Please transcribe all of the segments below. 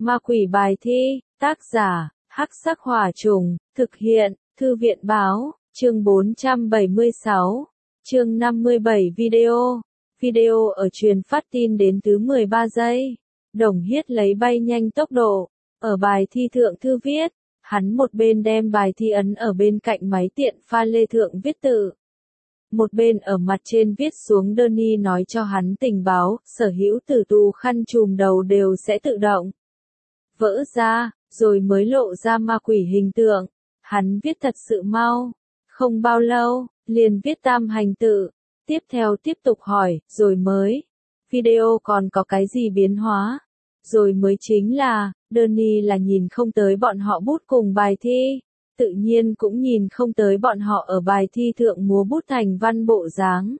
Ma quỷ bài thi, tác giả, Hắc Sắc Hỏa Trùng, thực hiện, Thư viện Báo, chương 476, chương 57 video. Video ở truyền phát tin đến thứ 13 giây. Đồng Hiết lấy bay nhanh tốc độ, ở bài thi thượng thư viết, hắn một bên đem bài thi ấn ở bên cạnh máy tiện pha lê thượng viết tự. Một bên ở mặt trên viết xuống đơn y nói cho hắn tình báo, sở hữu tử tù khăn trùm đầu đều sẽ tự động vỡ ra, rồi mới lộ ra ma quỷ hình tượng. Hắn viết thật sự mau, không bao lâu, liền viết tam hành tự, tiếp theo tiếp tục hỏi, rồi mới. Video còn có cái gì biến hóa? Rồi mới chính là, đơn y là nhìn không tới bọn họ bút cùng bài thi, tự nhiên cũng nhìn không tới bọn họ ở bài thi thượng múa bút thành văn bộ dáng.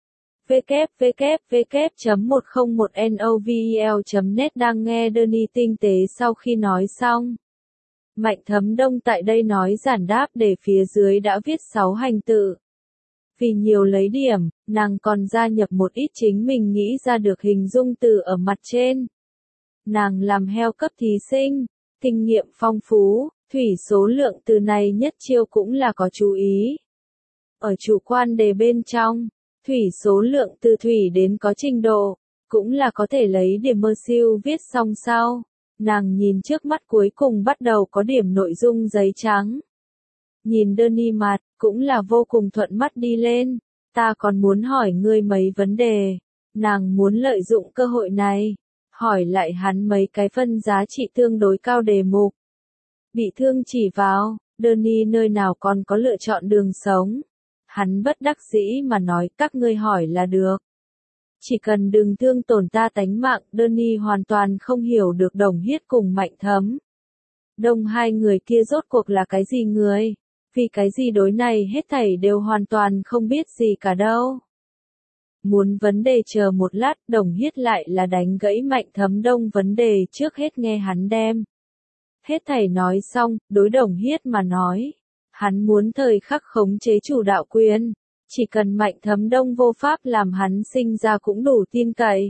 www.101novel.net đang nghe đơn y tinh tế sau khi nói xong. Mạnh Thấm Đông tại đây nói giản đáp để phía dưới đã viết 6 hành tự. Vì nhiều lấy điểm, nàng còn gia nhập một ít chính mình nghĩ ra được hình dung từ ở mặt trên. Nàng làm heo cấp thí sinh, kinh nghiệm phong phú, thủy số lượng từ này nhất chiêu cũng là có chú ý. Ở chủ quan đề bên trong, thủy số lượng từ thủy đến có trình độ, cũng là có thể lấy điểm mơ siêu viết xong sau. Nàng nhìn trước mắt cuối cùng bắt đầu có điểm nội dung giấy trắng. Nhìn đơn y mặt, cũng là vô cùng thuận mắt đi lên. Ta còn muốn hỏi ngươi mấy vấn đề. Nàng muốn lợi dụng cơ hội này, hỏi lại hắn mấy cái phân giá trị tương đối cao đề mục. Bị thương chỉ vào, đơn y nơi nào còn có lựa chọn đường sống. Hắn bất đắc dĩ mà nói các ngươi hỏi là được. Chỉ cần đừng thương tổn ta tánh mạng, đơn y hoàn toàn không hiểu được Đồng Hiết cùng Mạnh Thấm Đông hai người kia rốt cuộc là cái gì người, vì cái gì đối này hết thảy đều hoàn toàn không biết gì cả đâu. Muốn vấn đề chờ một lát, Đồng Hiết lại là đánh gãy Mạnh Thấm Đông vấn đề trước hết nghe hắn đem. Hết thảy nói xong, đối Đồng Hiết mà nói, hắn muốn thời khắc khống chế chủ đạo quyền. Chỉ cần Mạnh Thấm Đông vô pháp làm hắn sinh ra cũng đủ tin cậy.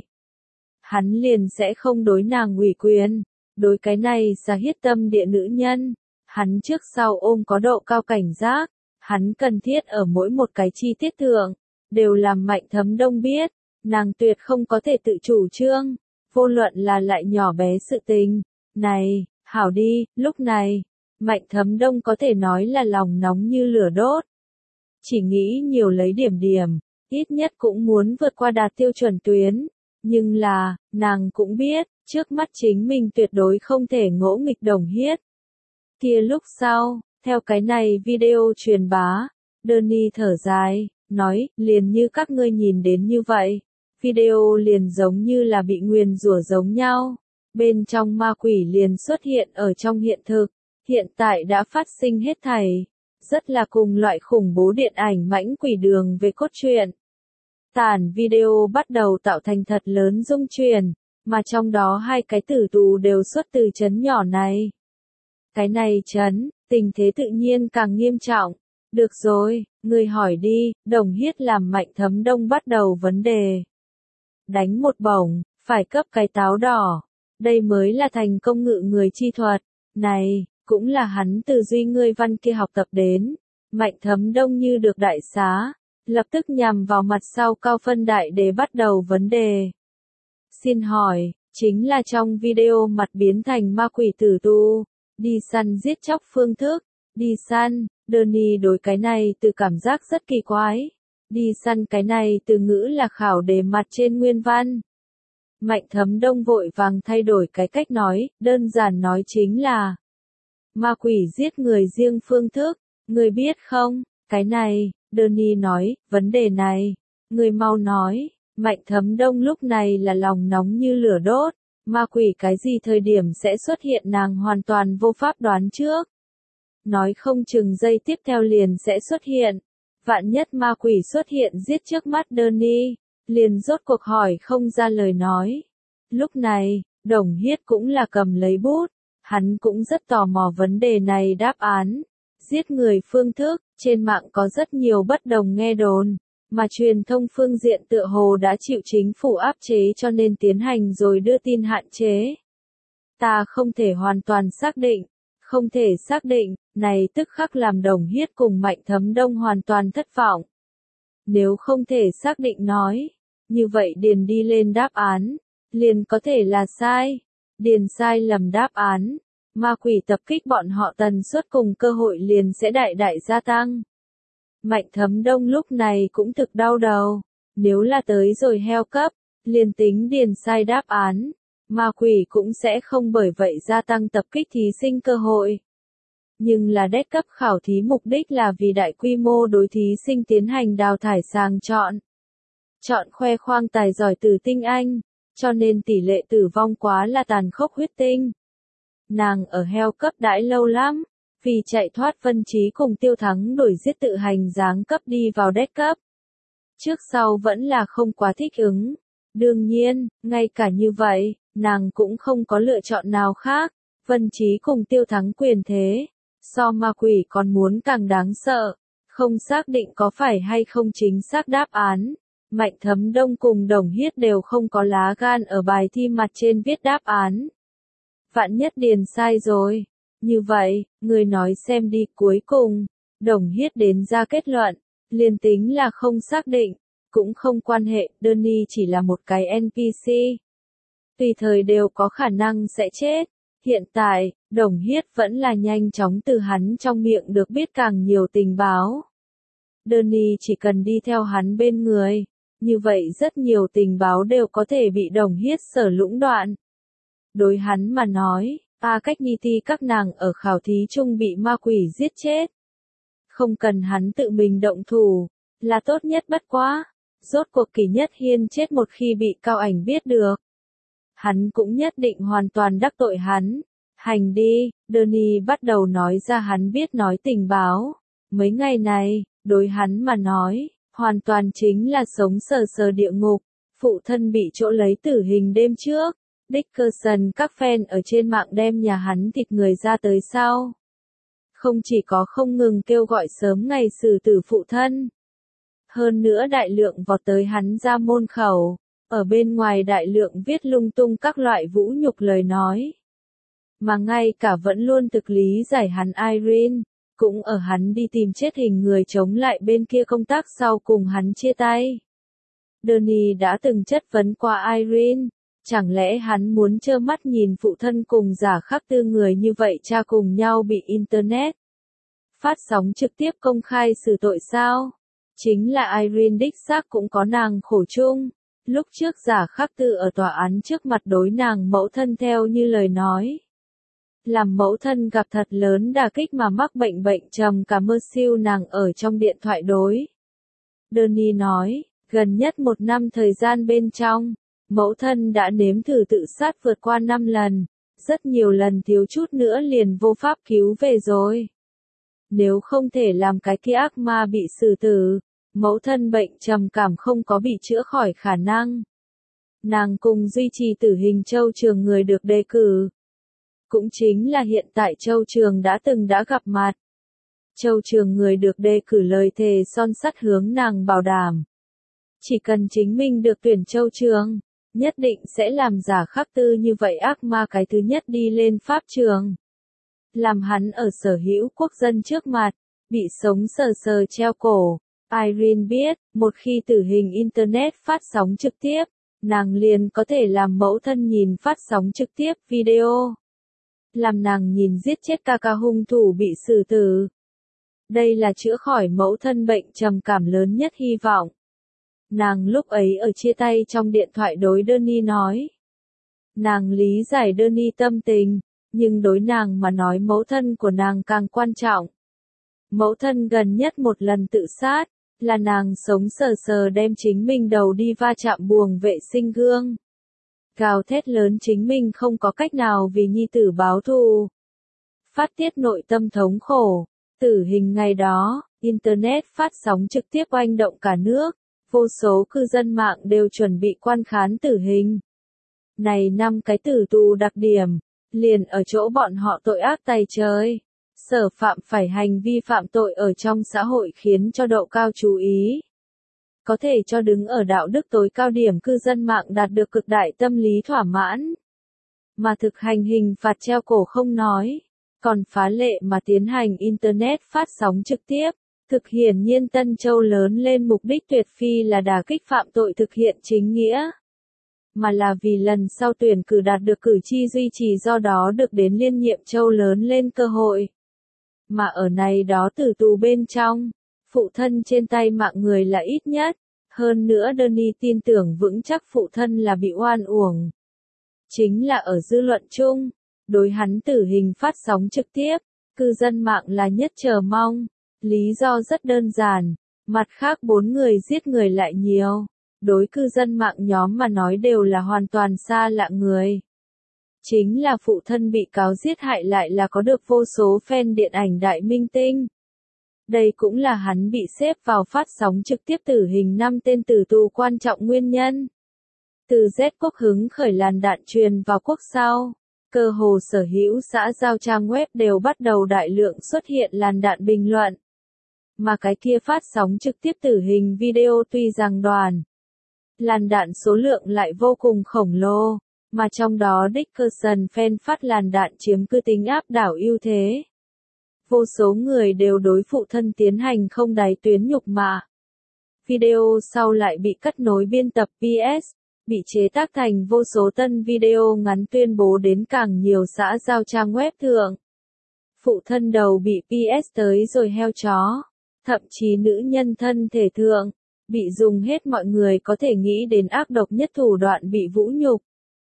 Hắn liền sẽ không đối nàng ủy quyền. Đối cái này ra hiết tâm địa nữ nhân. Hắn trước sau ôm có độ cao cảnh giác. Hắn cần thiết ở mỗi một cái chi tiết thượng. Đều làm Mạnh Thấm Đông biết. Nàng tuyệt không có thể tự chủ trương. Vô luận là lại nhỏ bé sự tình. Này, hảo đi, lúc này. Mạnh Thấm Đông có thể nói là lòng nóng như lửa đốt. Chỉ nghĩ nhiều lấy điểm, ít nhất cũng muốn vượt qua đạt tiêu chuẩn tuyến. Nhưng là, nàng cũng biết, trước mắt chính mình tuyệt đối không thể ngỗ nghịch Đồng Hiết. Kia lúc sau, theo cái này video truyền bá, đơn y thở dài, nói, liền như các ngươi nhìn đến như vậy. Video liền giống như là bị nguyền rủa giống nhau. Bên trong ma quỷ liền xuất hiện ở trong hiện thực. Hiện tại đã phát sinh hết thảy. Rất là cùng loại khủng bố điện ảnh mãnh quỷ đường về cốt truyện. Tản video bắt đầu tạo thành thật lớn rung truyền, mà trong đó hai cái tử tù đều xuất từ trấn nhỏ này. Cái này trấn, tình thế tự nhiên càng nghiêm trọng. Được rồi, người hỏi đi, Đồng Hiết làm Mạnh Thấm Đông bắt đầu vấn đề. Đánh một bổng, phải cấp cái táo đỏ. Đây mới là thành công ngự người chi thuật. Này, cũng là hắn từ duy ngươi văn kia học tập đến. Mạnh Thấm Đông như được đại xá, lập tức nhằm vào mặt sau cao phân đại để bắt đầu vấn đề. Xin hỏi, chính là trong video mặt biến thành ma quỷ tử tu, đi săn giết chóc phương thức, đi săn, đơn y đối cái này từ cảm giác rất kỳ quái. Đi săn cái này từ ngữ là khảo đề mặt trên nguyên văn. Mạnh Thấm Đông vội vàng thay đổi cái cách nói, đơn giản nói chính là ma quỷ giết người riêng phương thức, người biết không, cái này, đơn y nói, vấn đề này, người mau nói. Mạnh Thấm Đông lúc này là lòng nóng như lửa đốt, ma quỷ cái gì thời điểm sẽ xuất hiện nàng hoàn toàn vô pháp đoán trước. Nói không chừng giây tiếp theo liền sẽ xuất hiện, vạn nhất ma quỷ xuất hiện giết trước mắt đơn y, liền rốt cuộc hỏi không ra lời nói. Lúc này, Đồng Hiết cũng là cầm lấy bút. Hắn cũng rất tò mò vấn đề này đáp án. Giết người phương thức, trên mạng có rất nhiều bất đồng nghe đồn, mà truyền thông phương diện tựa hồ đã chịu chính phủ áp chế cho nên tiến hành rồi đưa tin hạn chế. Ta không thể hoàn toàn xác định. Không thể xác định, này tức khắc làm Đồng Hiết cùng Mạnh Thấm Đông hoàn toàn thất vọng. Nếu không thể xác định nói, như vậy điền đi lên đáp án, liền có thể là sai. Điền sai lầm đáp án, ma quỷ tập kích bọn họ tần suất cùng cơ hội liền sẽ đại đại gia tăng. Mạnh Thấm Đông lúc này cũng thực đau đầu, nếu là tới rồi heo cấp, liền tính điền sai đáp án, ma quỷ cũng sẽ không bởi vậy gia tăng tập kích thí sinh cơ hội. Nhưng là đét cấp khảo thí mục đích là vì đại quy mô đối thí sinh tiến hành đào thải sàng chọn. Chọn khoe khoang tài giỏi từ tinh anh, cho nên tỷ lệ tử vong quá là tàn khốc huyết tinh. Nàng ở heo cấp đãi lâu lắm, vì chạy thoát Vân Trí cùng Tiêu Thắng đuổi giết tự hành giáng cấp đi vào đét cấp. Trước sau vẫn là không quá thích ứng. Đương nhiên, ngay cả như vậy, nàng cũng không có lựa chọn nào khác. Vân Trí cùng Tiêu Thắng quyền thế, so ma quỷ còn muốn càng đáng sợ. Không xác định có phải hay không chính xác đáp án. Mạnh Thấm Đông cùng Đồng Hiết đều không có lá gan ở bài thi mặt trên viết đáp án. Vạn nhất điền sai rồi. Như vậy, người nói xem đi, cuối cùng, Đồng Hiết đến ra kết luận, liền tính là không xác định, cũng không quan hệ, Danny chỉ là một cái NPC. Tùy thời đều có khả năng sẽ chết. Hiện tại, Đồng Hiết vẫn là nhanh chóng từ hắn trong miệng được biết càng nhiều tình báo. Danny chỉ cần đi theo hắn bên người, như vậy rất nhiều tình báo đều có thể bị Đồng Hiết sở lũng đoạn. Đối hắn mà nói, cách Nhi Ti các nàng ở khảo thí chung bị ma quỷ giết chết. Không cần hắn tự mình động thủ, là tốt nhất bất quá. Rốt cuộc Kỷ Nhất Hiên chết một khi bị Cao Ảnh biết được. Hắn cũng nhất định hoàn toàn đắc tội hắn. Hành đi, Danny bắt đầu nói ra hắn biết nói tình báo. Mấy ngày này, đối hắn mà nói, hoàn toàn chính là sống sờ sờ địa ngục. Phụ thân bị chỗ lấy tử hình đêm trước. Dickerson các fan ở trên mạng đem nhà hắn thịt người ra tới sau. Không chỉ có không ngừng kêu gọi sớm ngày xử tử phụ thân. Hơn nữa đại lượng vọt tới hắn ra môn khẩu. Ở bên ngoài đại lượng viết lung tung các loại vũ nhục lời nói. Mà ngay cả vẫn luôn thực lý giải hắn Irene, cũng ở hắn đi tìm chết hình người chống lại bên kia công tác sau cùng hắn chia tay. Danny đã từng chất vấn qua Irene, chẳng lẽ hắn muốn trơ mắt nhìn phụ thân cùng Giả Khắc Tư người như vậy cha cùng nhau bị Internet phát sóng trực tiếp công khai xử tội sao? Chính là Irene đích xác cũng có nàng khổ chung. Lúc trước Giả Khắc Tư ở tòa án trước mặt đối nàng mẫu thân theo như lời nói. Làm mẫu thân gặp thật lớn đả kích mà mắc bệnh trầm cảm mơ siêu nàng ở trong điện thoại đối. Danny nói, gần nhất 1 năm thời gian bên trong, mẫu thân đã nếm thử tự sát vượt qua 5 lần, rất nhiều lần thiếu chút nữa liền vô pháp cứu về rồi. Nếu không thể làm cái kia ác ma bị xử tử, mẫu thân bệnh trầm cảm không có bị chữa khỏi khả năng. Nàng cùng duy trì tử hình Châu Trường người được đề cử. Cũng chính là hiện tại Châu Trường đã gặp mặt. Châu Trường người được đề cử lời thề son sắt hướng nàng bảo đảm. Chỉ cần chính mình được tuyển Châu Trường, nhất định sẽ làm Giả Khắc Tư như vậy ác ma cái thứ nhất đi lên pháp trường. Làm hắn ở sở hữu quốc dân trước mặt, bị sống sờ sờ treo cổ. Irene biết, một khi tử hình Internet phát sóng trực tiếp, nàng liền có thể làm mẫu thân nhìn phát sóng trực tiếp video. Làm nàng nhìn giết chết ca hung thủ bị xử tử. Đây là chữa khỏi mẫu thân bệnh trầm cảm lớn nhất hy vọng. Nàng lúc ấy ở chia tay trong điện thoại đối Danny nói. Nàng lý giải Danny tâm tình, nhưng đối nàng mà nói mẫu thân của nàng càng quan trọng. Mẫu thân gần nhất một lần tự sát, là nàng sống sờ sờ đem chính mình đầu đi va chạm buồng vệ sinh gương. Gào thét lớn chính mình không có cách nào vì nhi tử báo thù. Phát tiết nội tâm thống khổ. Tử hình ngày đó, Internet phát sóng trực tiếp oanh động cả nước. Vô số cư dân mạng đều chuẩn bị quan khán tử hình. Này 5 cái tử tù đặc điểm, liền ở chỗ bọn họ tội ác tày trời. Sở phạm phải hành vi phạm tội ở trong xã hội khiến cho độ cao chú ý. Có thể cho đứng ở đạo đức tối cao điểm cư dân mạng đạt được cực đại tâm lý thỏa mãn. mà thực hành hình phạt treo cổ không nói, còn phá lệ mà tiến hành Internet phát sóng trực tiếp. Thực hiển nhiên Tân Châu lớn lên mục đích tuyệt phi là đả kích phạm tội thực hiện chính nghĩa, mà là vì lần sau tuyển cử đạt được cử tri duy trì, do đó được đến liên nhiệm Châu lớn lên cơ hội. Mà ở này đó tử tù bên trong, phụ thân trên tay mạng người là ít nhất. Hơn nữa Bernie tin tưởng vững chắc phụ thân là bị oan uổng. Chính là ở dư luận chung, đối hắn tử hình phát sóng trực tiếp, cư dân mạng là nhất chờ mong. Lý do rất đơn giản, mặt khác 4 người giết người lại nhiều. Đối cư dân mạng nhóm mà nói đều là hoàn toàn xa lạ người. Chính là phụ thân bị cáo giết hại lại là có được vô số fan điện ảnh đại minh tinh. Đây cũng là hắn bị xếp vào phát sóng trực tiếp tử hình 5 tên tử tù quan trọng nguyên nhân. Từ Z Quốc hứng khởi làn đạn truyền vào quốc sau, cơ hồ sở hữu xã giao trang web đều bắt đầu đại lượng xuất hiện làn đạn bình luận. Mà cái kia phát sóng trực tiếp tử hình video tuy rằng đoàn làn đạn số lượng lại vô cùng khổng lồ, mà trong đó Dickerson fan phát làn đạn chiếm cứ tính áp đảo ưu thế. Vô số người đều đối phụ thân tiến hành không đáy tuyến nhục mạ. Video sau lại bị cắt nối biên tập PS, bị chế tác thành vô số tân video ngắn tuyên bố đến càng nhiều xã giao trang web thượng. Phụ thân đầu bị PS tới rồi heo chó, thậm chí nữ nhân thân thể thượng, bị dùng hết mọi người có thể nghĩ đến ác độc nhất thủ đoạn bị vũ nhục.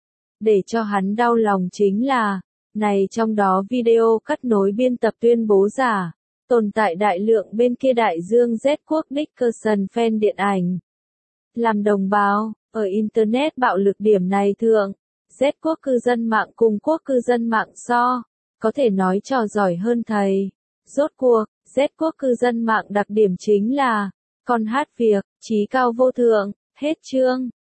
Để cho hắn đau lòng chính là, này trong đó video cắt nối biên tập tuyên bố giả, tồn tại đại lượng bên kia đại dương Z Quốc Dickerson fan điện ảnh. Làm đồng bào, ở Internet bạo lực điểm này thượng, Z Quốc cư dân mạng cùng quốc cư dân mạng so, có thể nói trò giỏi hơn thầy. Rốt cuộc, Z Quốc cư dân mạng đặc điểm chính là, con hát việc, trí cao vô thượng, hết chương.